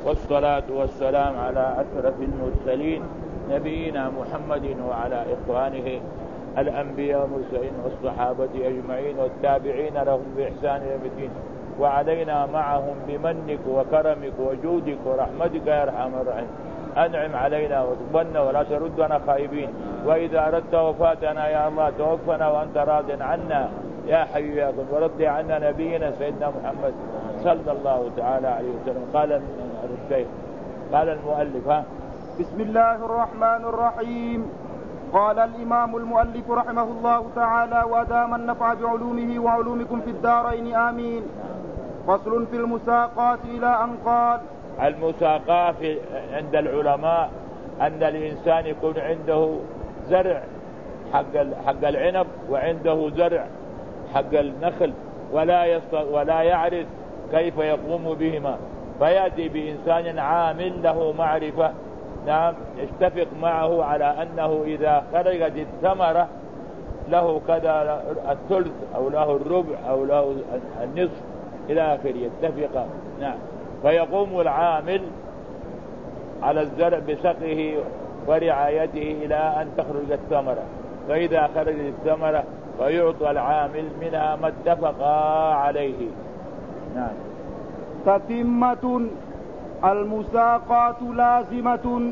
والصلاة والسلام على أشرف المرسلين نبينا محمد وعلى إخوانه الأنبياء والمرسلين والصحابة أجمعين والتابعين لهم بإحسان إلى يوم الدين، وعلينا معهم بمنك وكرمك وجودك ورحمتك يا أرحم الراحمين. أنعم علينا وتقبلنا ولا تردنا خائبين، وإذا أردت وفاتنا يا الله توفنا وأنت راض عنا يا حي يا قيوم، ورض عنا نبينا سيدنا محمد صلى الله تعالى عليه وسلم. قال الشيخ قال المؤلف بسم الله الرحمن الرحيم. قال الإمام المؤلف رحمه الله تعالى: وأدام النفع بعلومه وعلومكم في الدارين آمين. فصل في المساقات إلى أن قال: المساقات عند العلماء أن الإنسان يكون عنده زرع حق العنب وعنده زرع حق النخل ولا يعرف كيف يقوم بهما، فيأتي بإنسان عامل له معرفة، نعم، يتفق معه على أنه إذا خرجت الثمرة له كذا الثلث أو له الربع أو له النصف إلى آخره، يتفق، نعم. فيقوم العامل على الزرع بسقيه ورعايته إلى أن تخرج الثمرة، فإذا خرجت الثمرة فيعطى العامل منها ما اتفقا عليه، نعم. تتمة: المساقات لازمة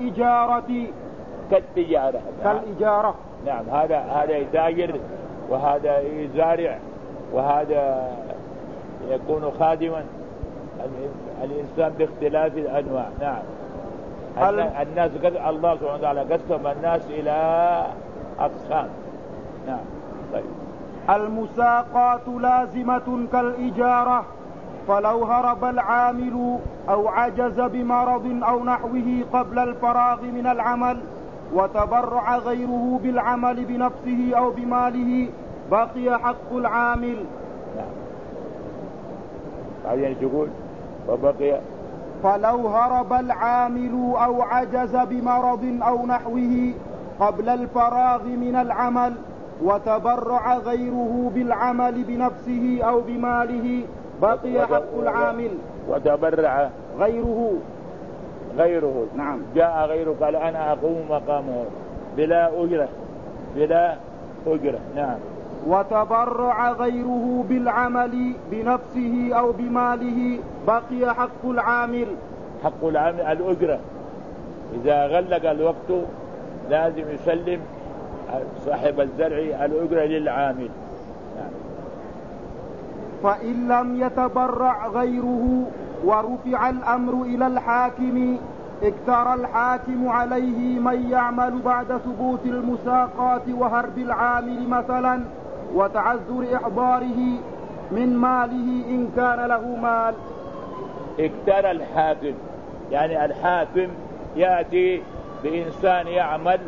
كالإجارة. نعم، هذا يتاجر وهذا يزارع وهذا يكون خادما، الإنسان باختلاف الأنواع، نعم. الناس الله سبحانه وتعالى قسم الناس إلى أقسام، نعم. طيب. المساقات لازمة كالإجارة، فلو هرب العامل أو عجز بمرض أو نحوه قبل الفراغ من العمل وتبرع غيره بالعمل بنفسه أو بماله بقي حق العامل. نعم. بعدين تقول وبقي: فلو هرب العامل أو عجز بمرض أو نحوه قبل الفراغ من العمل وتبرع غيره بالعمل بنفسه أو بماله بقي حق العامل. وتبرع غيره، نعم. جاء غيره قال أنا أقوم مقامه بلا أجرة، نعم. وتبرع غيره بالعمل بنفسه أو بماله بقي حق العامل. حق العامل الأجرة، إذا غلق الوقت لازم يسلم صاحب الزرع الأجرة للعامل، نعم. فإن لم يتبرع غيره ورفع الأمر إلى الحاكم اكترى الحاكم عليه من يعمل بعد ثبوت المساقات وهرب العامل مثلا وتعذر إحضاره من ماله إن كان له مال. اكترى الحاكم، يعني الحاكم يأتي بإنسان يعمل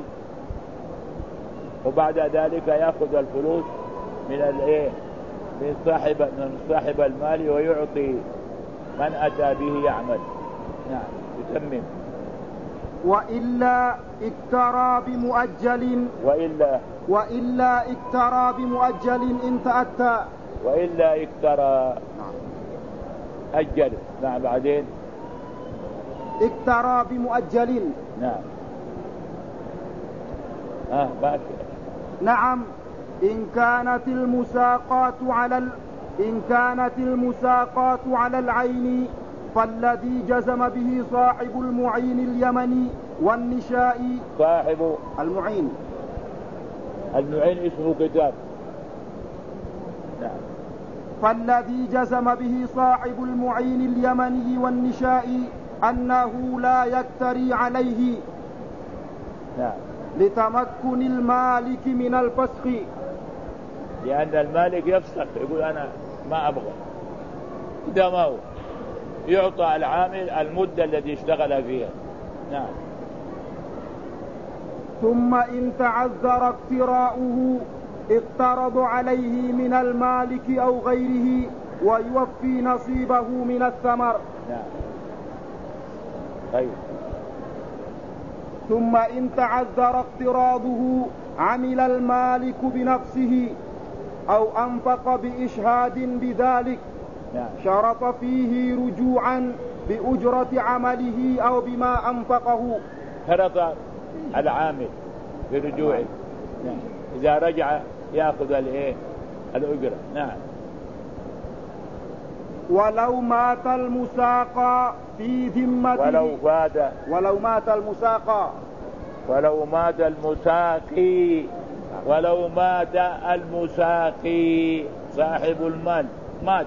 وبعد ذلك يأخذ الفلوس من صاحب المال ويعطي من أتى به يعمل، نعم، يتمم. وإلا اكترى بمؤجل إن تأتى. وإلا اكترى أجل، نعم. بعدين اكترى بمؤجل، نعم. باكر. نعم. إن كانت المساقات على العين فالذي جزم به صاحب المعين اليمني والنشاء. صاحب المعين اسمه كتاب، نعم. فالذي جزم به صاحب المعين اليمني والنشاء أنه لا يكتري عليه، نعم، لتمكن المالك من الفسخ، لأن المالك يفسخ، يقول أنا ما أبغى، إذا ما هو يعطى العامل المدة التي اشتغل فيها، نعم. ثم إن تعذر اقتراؤه اقترض عليه من المالك أو غيره ويوفي نصيبه من الثمر، نعم. طيب. ثم إن تعذر اقتراضه عمل المالك بنفسه أو أنفق بإشهاد بذلك شرط فيه رجوعا بأجرة عمله أو بما أنفقه. شرط العامل برجوعه، إذا رجع يأخذ الأجرة. نعم. ولو مات المساقى في ذمته، ولو مات المساقى، ولو مات المساقي، ولو مات المساقي صاحب المال مات،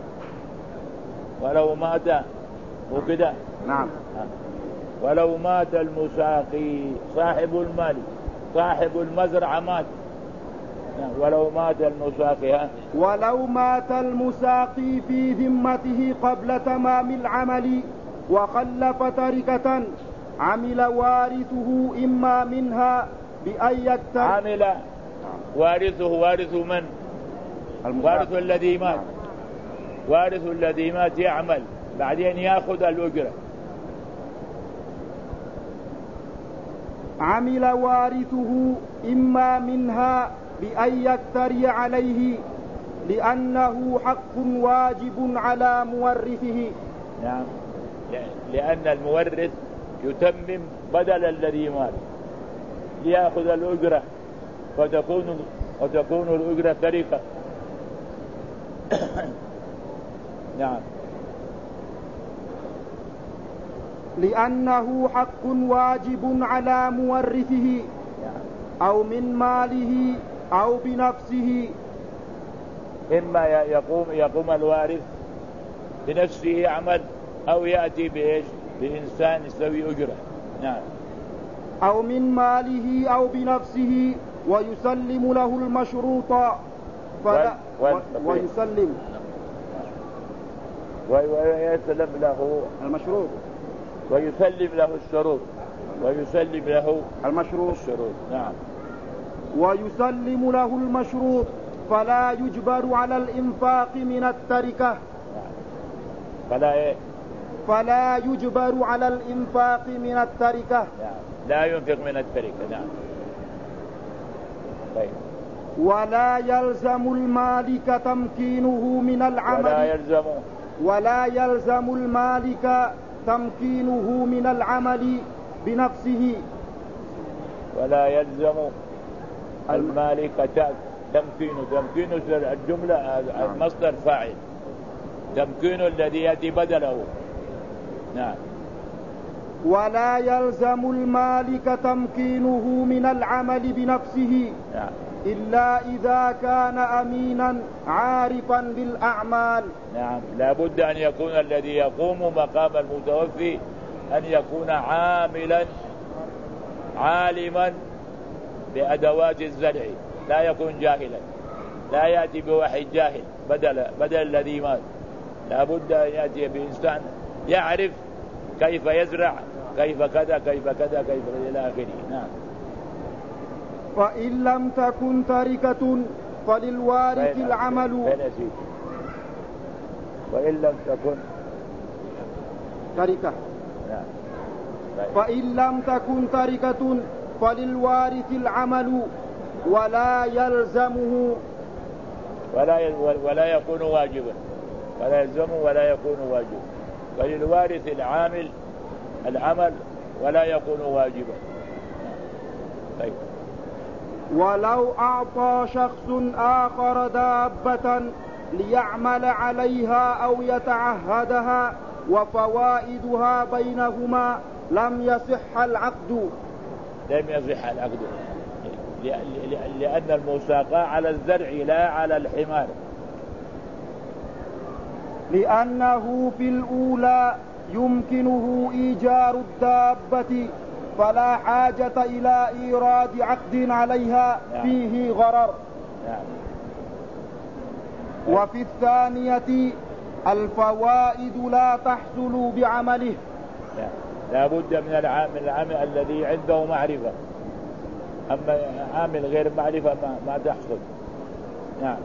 ولو مات وكذا. نعم. ولو مات المساقي صاحب المال، صاحب المزرعة مات. ولو مات المساقي، ولو مات المساقي في ذمته قبل تمام العمل وخلف تركة عمل وارثه إما منها بأن يكتب. عمل وارثه، وارث من؟ وارث الذي مات. وارث الذي مات يعمل بعدين يأخذ الأجرة. عمل وارثه إما منها بأن يكتري عليه لأنه حق واجب على مورثه. نعم، لأن المورث يتمم بدل الذي مات ليأخذ الأجرة، وتكون الأجرة تركة. نعم. لأنه حق واجب على مورثه أو من ماله أو بنفسه. إما يقوم الوارث بنفسه يعمل، أو يأتي بإيش؟ بإنسان يسوي أجرة. نعم. أو من ماله أو بنفسه ويسلم له المشروط ويسلم ويسلم له المشروط، ويسلم له الشروط، ويسلم له المشروط. نعم. ويسلم له المشروط فلا يجبر على الإنفاق من التركة. فلا يجبر على الإنفاق من التركة. لا ينفق من التركة. نعم. طيب. ولا يلزم المالك تمكينه من العمل. ولا يلزم المالك تمكينه من العمل بنفسه. ولا يلزم المالك تمكين الجملة المصدر فاعل، تمكين الذي يأتي بدله. نعم. ولا يلزم المالك تمكينه من العمل بنفسه. نعم. إلا إذا كان أمينا عارفا بالأعمال. نعم. لا بد أن يكون الذي يقوم مقام المتوفي أن يكون عاملا عالما بأدوات الزرع، لا يكون جاهلا، لا يأتي بواحد جاهل بدل الذي مات. لا بد أن يأتي بإنسان يعرف كيف يزرع، كيف كذا كيف كذا كيف إلى آخره. نعم. فإن لم تكن تركة فللوارث العمل. وإن لم تكن تركة. نعم. فإن لم تكن تركة فللوارث العمل ولا يلزمه ولا يكون واجبا، ولا يلزمه ولا يكون واجبا. فللوارث العمل ولا يكون واجبا. طيب. ولو أعطى شخص آخر دابة ليعمل عليها أو يتعهدها وفوائدها بينهما لم يصح العقد. لم يصح العقد لأن المساقاة على الزرع لا على الحمار. لأنه في الأولى يمكنه إيجار الدابة فلا حاجة إلى إيراد عقد عليها. نعم. فيه غرر. نعم. وفي الثانية الفوائد لا تحصل بعمله. نعم. لا بد من العامل الذي عنده معرفة، أما عامل غير معرفة ما تحصل. نعم.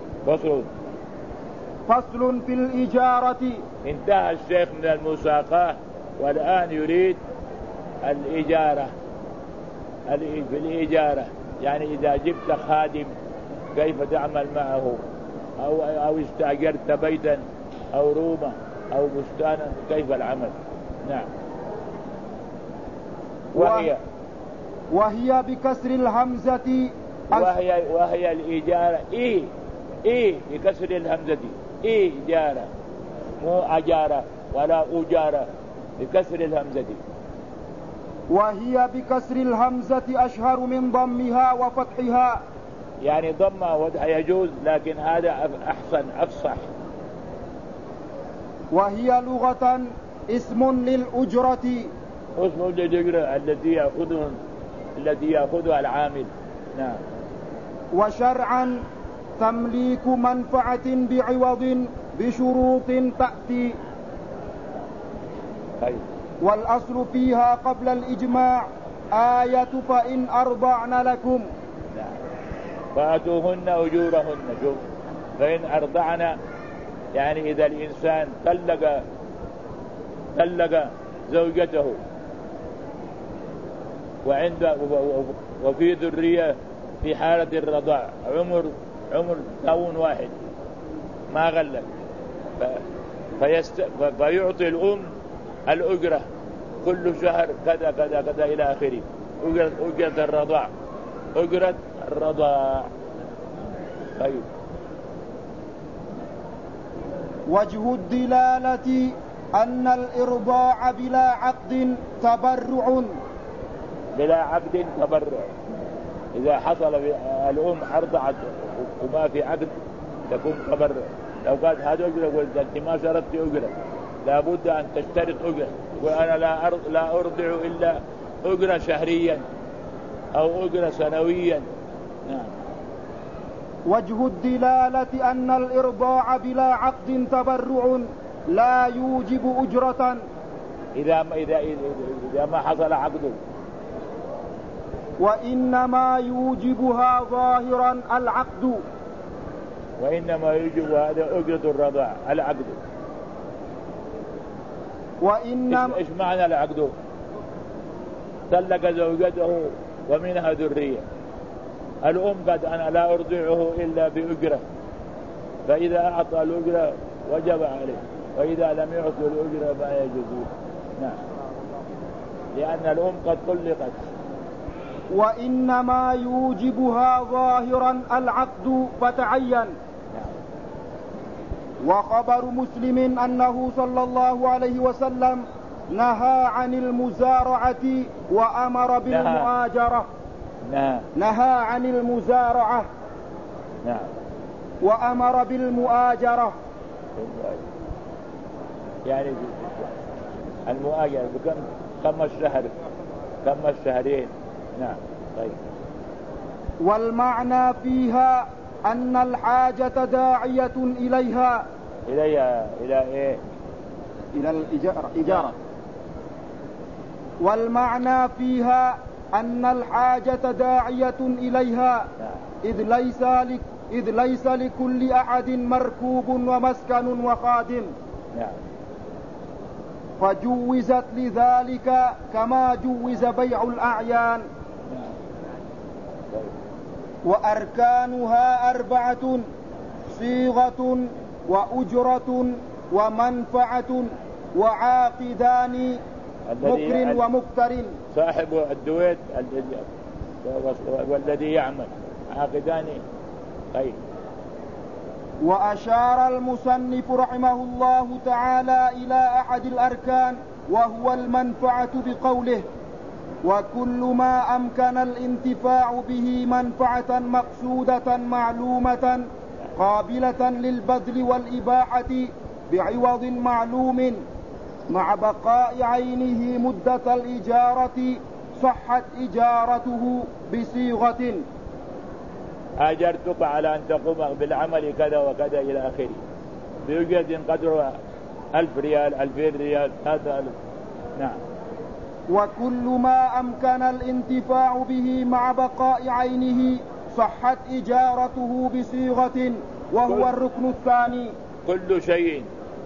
فصل في الإجارة. انتهى الشيخ من المساقاة والآن يريد الإجارة. بالإجارة يعني إذا جبت خادم كيف تعمل معه، أو استأجرت بيتا أو روما أو بستانا كيف العمل. نعم. وهي بكسر الهمزة وهي الإجارة بكسر الهمزة إجارة، مو أجارة ولا أجارة، بكسر الهمزة. وهي بكسر الهمزة أشهر من ضمها وفتحها. يعني ضمها وفتحها يجوز، لكن هذا أحسن أفصح. وهي لغة اسم للأجرة، اسم للأجرة الذي يأخذها العامل. نعم. وشرعا تمليك منفعة بعوض بشروط تأتي. والأصل فيها قبل الإجماع آية فإن أرضعن لكم. نعم. فآتوهن أجورهن. شوف، فإن أرضعن يعني إذا الإنسان طلق زوجته وفي ذرية في حالة الرضاع عمر كون واحد ما غلق، فيعطي الأم الأجرة كل شهر كذا كذا كذا إلى آخره، أجرة الرضاع. طيب. وجه الدلالة أن الإرضاع بلا عقد تبرع. بلا عقد تبرع، إذا حصل الأم أرضعت وما في عقد تكون تبرع. لو قالت هذا أجرة قلت أنت ما شرطت أجرة، لابد أن تشترط أجرة، وأنا لا أرضع إلا أجرة شهريا أو أجرة سنويا. نعم. وجه الدلالة أن الإرضاع بلا عقد تبرع لا يوجب أجرة إذا ما حصل عقد، وإنما يوجبها ظاهرا العقد. وإنما يوجب هذا أجرة الرضاع العقد. إيش معنى العقد؟ طلق زوجته ومنها ذرية، الأم قد أنا لا أرضعه إلا بأجرة، فإذا أعطى الأجرة وجب عليه، وإذا لم يعطي الأجرة ما يجوز. نعم. لأن الأم قد طلقت. وإنما يوجبها ظاهرا العقد فتعين. وخبر مسلم أنه صلى الله عليه وسلم نهى عن المزارعة وأمر بالمؤاجرة. نهى عن المزارعة. نعم. وأمر بالمؤاجرة. يعني المؤاجرة كم الشهرين. نعم. طيب. والمعنى فيها أن الحاجة داعية إليها. إلى إيه؟ إلى الإجارة. والمعنى فيها أن الحاجة داعية إليها. إذ ليس لكل أحد مركوب ومسكن وخادم. فجوزت لذلك كما جوز بيع الأعيان. وأركانها 4: صيغة وأجرة ومنفعة وعاقدان مكر ومكتر. صاحب الدويت والذي يعمل عاقدان. طيب. وأشار المصنف رحمه الله تعالى إلى أحد الأركان وهو المنفعة بقوله: وكل ما أمكن الانتفاع به منفعة مقصودة معلومة قابلة للبذل والإباحة بعوض معلوم مع بقاء عينه مدة الإجارة صحت إجارته بصيغة: أجرتك على أن تقوم بالعمل كذا وكذا إلى آخره بأجرة قدرها 1000 ريال 2000 ريال 3000. نعم. وكل ما أمكن الانتفاع به مع بقاء عينه صحت إجارته بصيغة، وهو الركن الثاني. كل شيء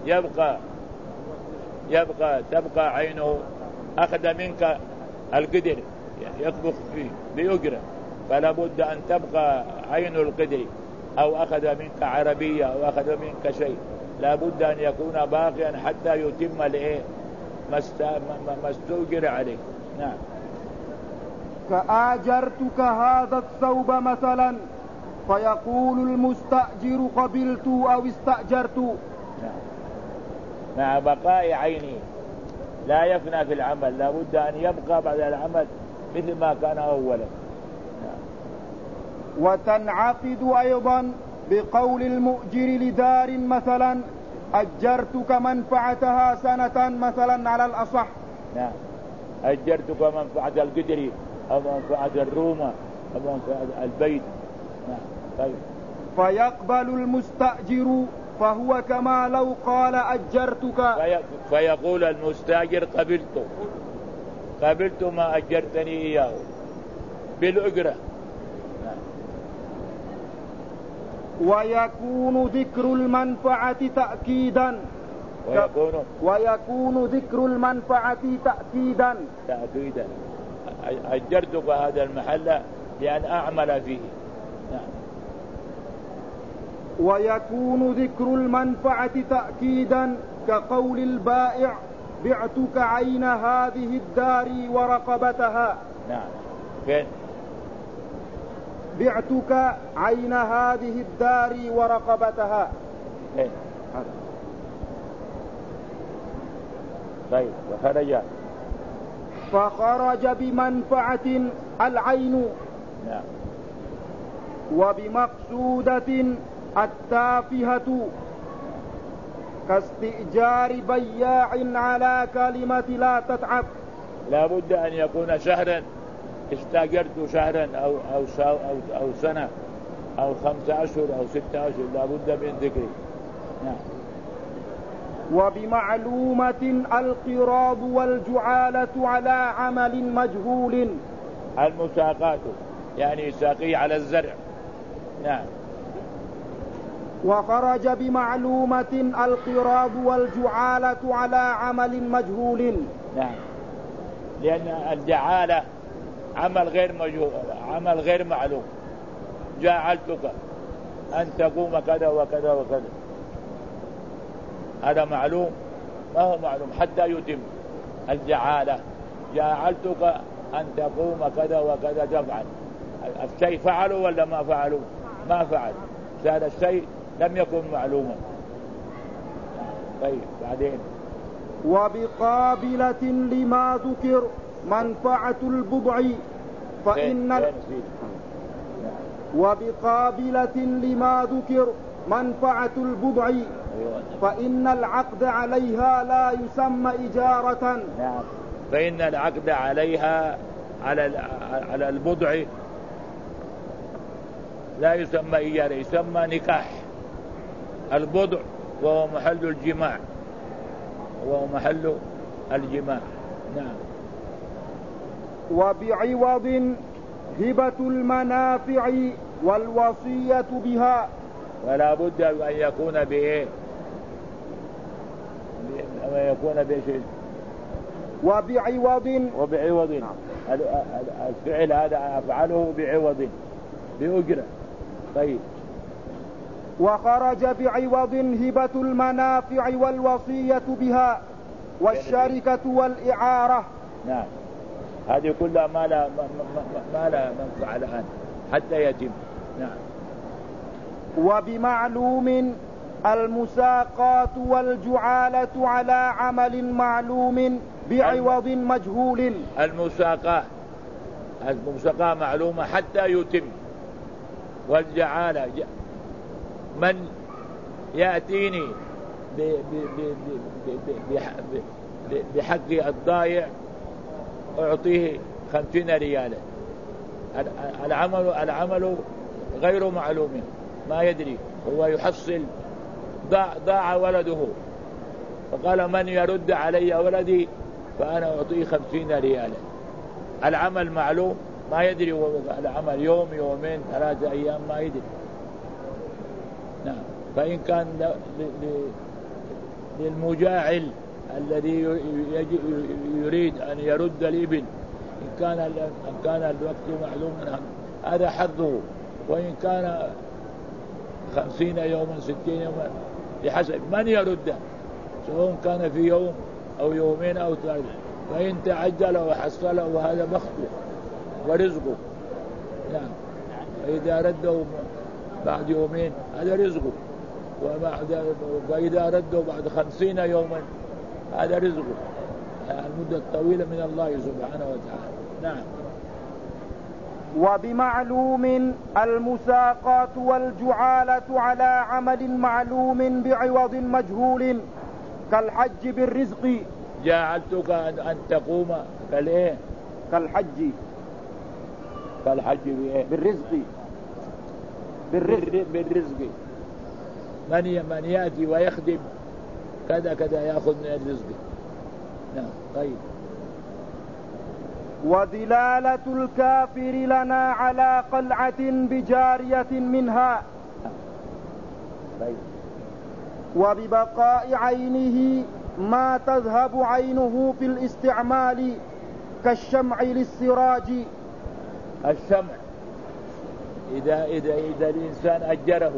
تبقى عينه، أخذ منك القدر يطبخ فيه بأجرة، فلا بد أن تبقى عين القدر، أو أخذ منك عربية أو أخذ منك شيء لا بد أن يكون باقيا حتى يتم ما استؤجر عليه. نعم. كآجرتك هذا الثوب مثلا، فيقول المستأجر قبلت أو استأجرت. نعم. مع بقاء عينه لا يفنى في العمل، لا بد أن يبقى بعد العمل مثل ما كان أولا. نعم. وتنعقد أيضا بقول المؤجر لدار مثلا أجرتك منفعتها سنة مثلا على الأصح. نعم. أجرتك منفعة القدر أو منفعة الرومة أو منفعة البيت. نعم. طيب. فيقبل المستأجر فهو كما لو قال أجرتك. فيقول المستأجر قبلت ما أجرتني إياه بالأجرة. ويكون ذكر المنفعة تأكيدا. ويكون ذكر المنفعة تأكيدا. أجرتك هذا المحل لأن أعمل فيه. نعم. ويكون ذكر المنفعة تأكيدا كقول البائع بعتك عين هذه الدار ورقبتها. نعم. فين؟ بعتك عين هذه الدار ورقبتها. فين؟ طيب. فخرج بمنفعة العين. نعم. وبمقصودة التافهة كاستئجار بياع على كلمة لا تتعب. لا بد أن يكون شهرا، استأجرت شهرا أو سنة أو 5 أشهر أو 6 أشهر، لا بد من ذكره. نعم. وبمعلومة القراض والجعالة على عمل مجهول. المساقات يعني ساقي على الزرع. نعم. وخرج بمعلومة القراض والجعالة على عمل مجهول. نعم. لأن الجعالة عمل غير معلوم. جعلتك أن تقوم كذا وكذا وكذا، هذا معلوم؟ ما هو معلوم حتى يتم. الجعالة جعلتك أن تقوم كذا وكذا تفعل، الشيء فعلوا ولا ما فعلوا؟ ما فعل، هذا الشيء لم يكن معلوما. طيب. بعدين. وبقابلة لما ذكر منفعة البضع وبقابلة لما ذكر منفعة البضع فإن العقد عليها لا يسمى إجارة. نعم. فإن العقد عليها على البضع لا يسمى إجارة، يسمى نكاح. البضع وهو محل الجماع. نعم. وبعوض هبة المنافع والوصية بها. ولا بد أن يكون بإيه؟ بشيء. وبعوض. نعم. الفعل هذا أفعله بعوض، بأجرة. طيب. وخرج بعوض هبة المنافع والوصية بها والشركة والإعارة. نعم. هذه كلها ما لا منفعة الآن حتى يتم. نعم. وبمعلوم المساقات والجعالة على عمل معلوم بعوض مجهول. المساقاة معلومة حتى يتم. والجعالة من يأتيني بحق الضائع أعطيه 50 ريالا. العمل غير معلوم، ما يدري، هو يحصل ضاع ولده، فقال من يرد علي ولدي فأنا أعطيه 50 ريالا. العمل معلوم، ما يدري العمل يوم 2 3 أيام، ما يدري. نعم. فإن كان للمجاعل الذي يريد أن يرد الإبل، إن كان الوقت معلوما هذا حظه، وإن كان 50 يوما 60 يوما بحسب من يرده، سواء كان في يوم أو يومين أو ثلاثة. فإن تعجل وحصله وهذا بخته ورزقه. نعم. فإذا رده بعد يومين هذا رزقه، وإذا رده بعد 50 يوما هذا رزقه. المدة الطويلة من الله سبحانه وتعالى. نعم. وبمعلوم المساقات والجعالة على عمل معلوم بعوض مجهول كالحج بالرزق. جعلتك أن تقوم كالإيه؟ كالحج بإيه؟ بالرزق. من يأتي ويخدم كذا يأخذ من الرزق. نعم. طيب. ودلالة الكافر لنا على قلعة بجارية منها. طيب. وببقاء عينه ما تذهب عينه في الاستعمال كالشمع للسراج. الشمع إذا الإنسان أجره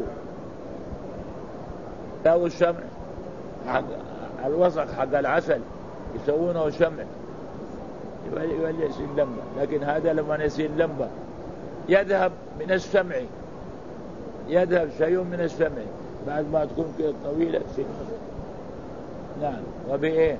له الشمع حق الوسخ حق العسل يسوونه شمع يولي يصير لمبة. لكن هذا لما يصير لمبة يذهب من الشمع، يذهب شيء من الشمع بعد ما تكون كده طويلة سنة. نعم. وبإيه؟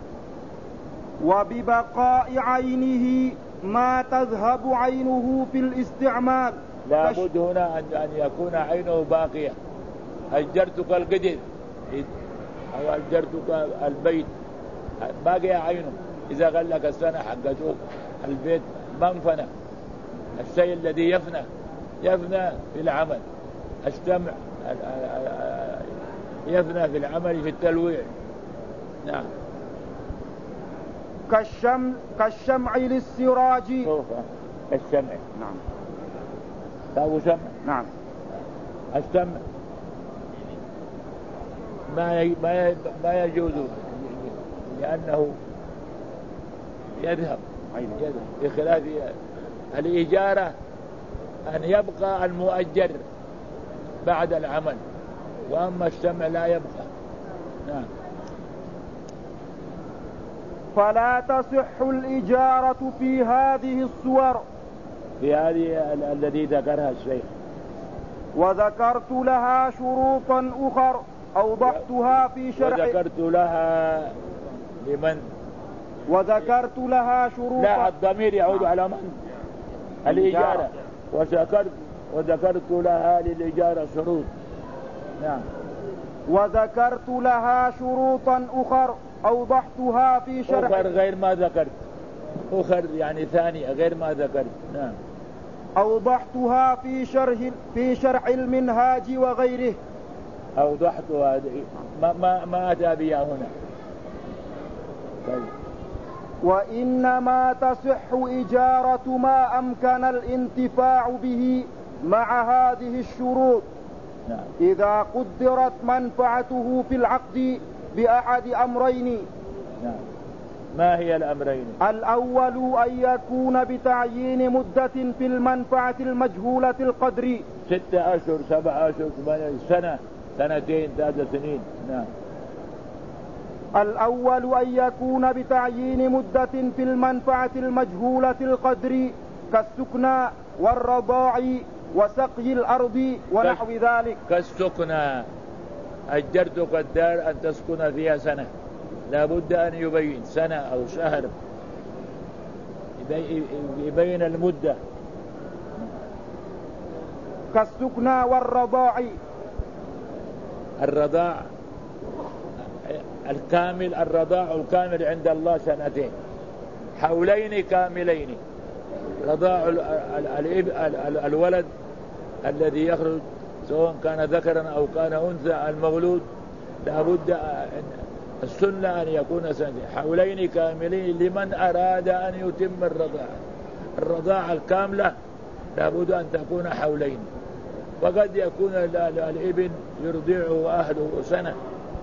وببقاء عينه ما تذهب عينه في الاستعمال. لابد هنا أن يكون عينه باقية. أجرتك القدر أو أجرتك البيت باقية عينه. إذا قال لك السنة حقته البيت منفنة، الشيء الذي يفنى في العمل. الشمع يفنى في العمل في التلويع. نعم. كالشمع للسراج. الشمع. نعم. تابو شمع. نعم. الشمع ما يجوز لأنه يذهب بخلاف الإجارة أن يبقى المؤجر بعد العمل، وأما الشمع لا يبقى. نعم. فلا تصح الإجارة في هذه الصور، في هذه الذي ذكرها الشيخ. وذكرت لها شروطا أخر أوضحتها في شرح. وذكرت لها لمن؟ وذكرت لها شروطا. لا، الضمير يعود على من؟ الإجارة. وذكرت لها للإجارة شروط. نعم. وذكرت لها شروطا أخر أوضحتها في شرح. أخر غير ما ذكرت، أخر يعني ثانية غير ما ذكرت. نعم. أوضحتها في شرح المنهاج وغيره. أوضحتها ما أتى بها هنا. طيب. وإنما تصح إجارة ما أمكن الانتفاع به مع هذه الشروط. نعم. إذا قدرت منفعته في العقد بأحد أمرين. نعم. ما هي الأمرين؟ الأول أن يكون بتعيين مدة في المنفعة المجهولة القدر 6 أشهر 7 أشهر 8 سنة 2 3 سنين. نعم. الأول أن يكون بتعيين مدة في المنفعة المجهولة القدر كالسكنى والرضاع وسقي الأرض ونحو ذلك. كالسكنى أجرتك الدار أن تسكن فيها سنة، لابد أن يبين سنة أو شهر، يبين المدة. كالسكنى والرضاع. الرضاع الكامل، الرضاع الكامل عند الله 2 حولين كاملين. رضاع الولد الذي يخرج سواء كان ذكرا أو كان أنثى المولود لابد السنة أن يكون 2 حولين كاملين لمن أراد أن يتم الرضاعة الكاملة لابد أن تكون حولين. وقد يكون الابن يرضعه أهله 1 سنة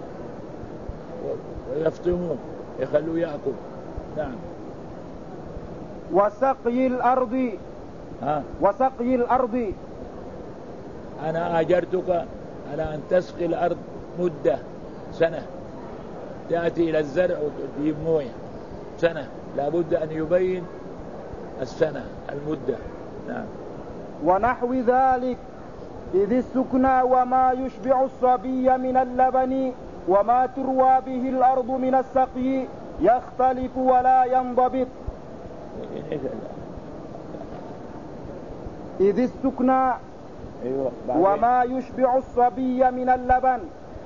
ويفطموه يخلوه يأكل. نعم. وسقي الأرض. وسقي الأرض. أنا أجرتك على أن تسقي الأرض مدة سنة، تأتي إلى الزرع وتجيب موية سنة، لابد أن يبين السنة المدة. نعم. ونحو ذلك إذ السكنى وما يشبع الصبي من اللبن وما تروى به الأرض من السقي يختلف ولا ينضبط. إذ السكنى وما يشبع الصبي من اللبن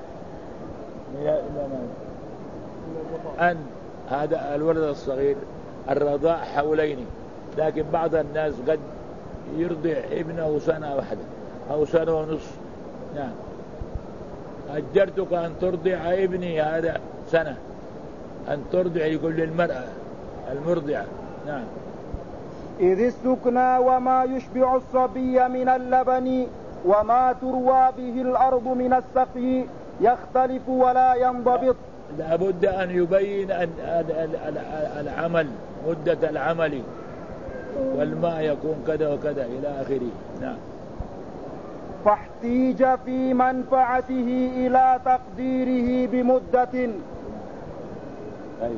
أن هذا الولد الصغير الرضاع حولين، لكن بعض الناس قد يرضع ابنه سنة واحدة أو سنة ونصف. نعم. أجرتك أن ترضع ابني هذا سنة، أن ترضع يقول للمرأة المرضعة. نعم. إذ السكنى وما يشبع الصبي من اللبن وما تروى به الأرض من السقي يختلف ولا ينضبط. لابد أن يبين العمل، مدة العمل، والماء يكون كذا وكذا إلى آخره. نعم. فاحتيج في منفعته إلى تقديره بمدة. أي.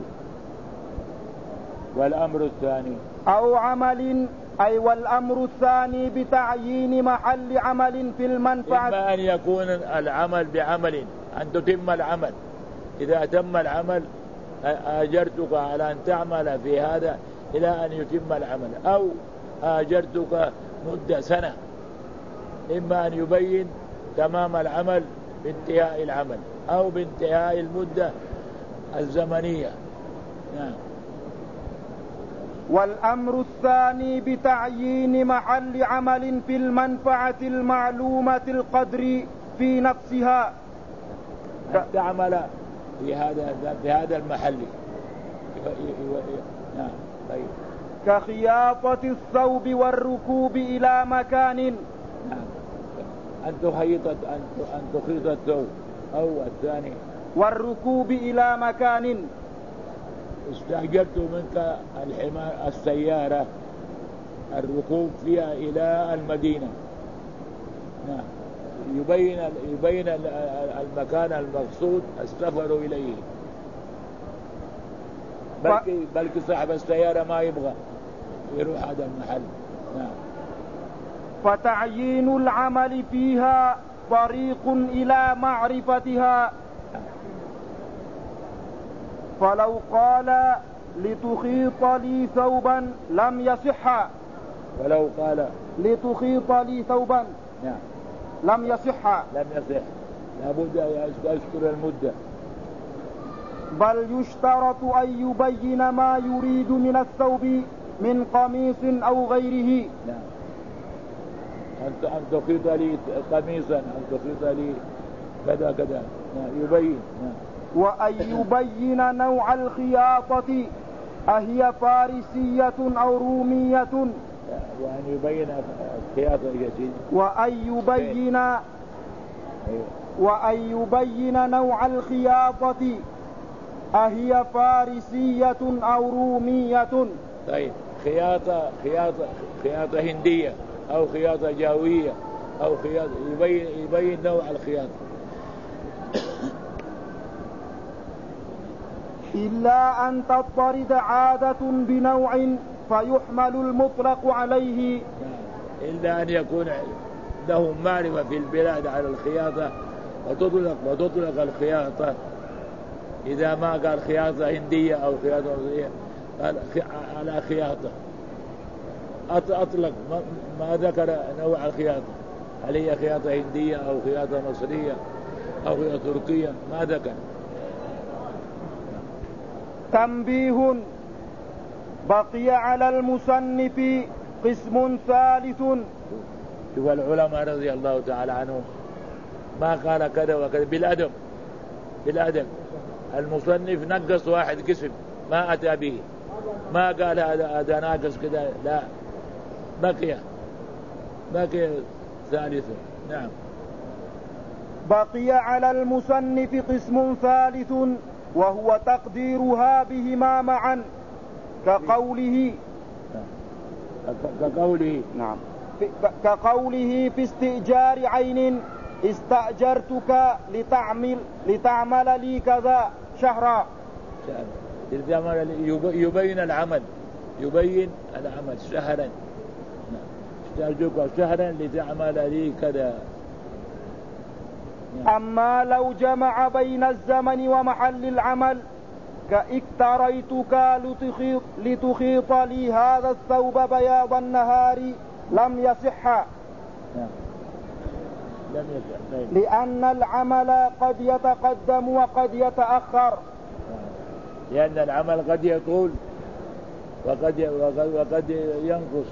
والأمر الثاني أو عمل، أي والأمر الثاني بتعيين محل عمل في المنفعة. إما أن يكون العمل بعمل، أن تتم العمل، إذا تم العمل آجرتك على أن تعمل في هذا إلى أن يتم العمل، أو آجرتك مدة سنة، إما أن يبين تمام العمل بانتهاء العمل أو بانتهاء المدة الزمنية. نعم. والأمر الثاني بتعيين محل عمل في المنفعة المعلومة القدر في نفسها، أن تعمل في هذا المحل. نعم. طيب. كخياطة الثوب والركوب إلى مكان. نعم. أن تخيط الثوب، أو الثاني والركوب إلى مكان. استأجرت منك السيارة الركوب فيها إلى المدينة. نعم. يبين المكان المقصود السفر إليه، بلكي صاحب السيارة ما يبغى يروح هذا المحل. نعم. فتعيين العمل فيها طريق إلى معرفتها. فلو قال لتخيط لي ثوبا لم يصح. ولو قال لتخيط لي ثوبا. نعم. لم يصح. لابد أن يذكر المدة. بل يشترط أن يبين ما يريد من الثوب من قميص أو غيره. نعم. أن تخيط لي قميصا، أن تخيط لي كذا كذا. نعم. يبين. نعم. وأن يبين نوع الخياطة، أهي فارسية أو رومية. وأن يبين الخياطة وأن يبين نوع الخياطة، أهي فارسية أو رومية. طيب. خياطة هندية أو خياطة جاوية أو خياطة، يبين نوع الخياطة. إلا أن تضطرد عادة بنوع فيحمل المطلق عليه. إلا أن يكون له معرفة في البلاد على الخياطة وتطلق الخياطة. إذا ما قال خياطة هندية أو خياطة مصرية قال على خياطة، أطلق ما ذكر نوع الخياطة، هل هي خياطة هندية أو خياطة مصرية أو خياطة تركية، ما ذكر. تنبيه: بقي على المصنف قسم ثالث. شوف العلماء رضي الله تعالى عنهم ما قال كذا وكذا، بالأدب. المصنف نقص واحد قسم ما أتى به، ما قال هذا ناقص كذا، لا، بقي ثالث. نعم. بقي على المصنف قسم ثالث وهو تقديرها بهما معا، كقوله نعم. كقوله في استئجار عين استأجرتك لتعمل لي كذا شهرا. يبين العمل شهرا. استأجرتك شهرا لتعمل لي كذا. أما لو جمع بين الزمن ومحل العمل كاكتريتك لتخيط لي هذا الثوب بياض النهار لم يصح، لأن العمل قد يتقدم وقد يتأخر، لأن العمل قد يطول وقد ينقص.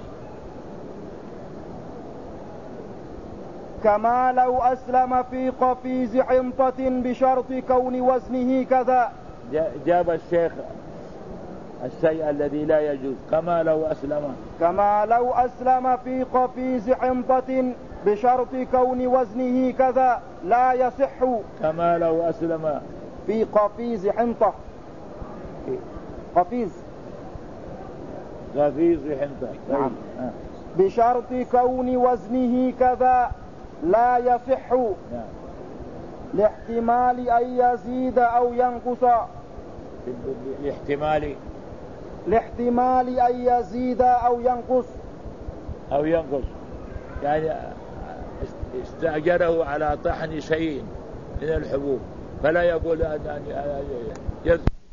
كما لو أسلم في قفيز حنطة بشرط كون وزنه كذا. جاب الشيخ الشيء الذي لا يجوز. كما لو أسلم في قفيز حنطة بشرط كون وزنه كذا لا يصح. كما لو أسلم في قفيز حنطة. قفيز حنطة. نعم. بشرط كون وزنه كذا لا يصح. نعم. لاحتمال أن يزيد أو ينقص. لاحتمال أن يزيد أو ينقص. يعني استأجره على طحن شيء من الحبوب، فلا يقول أن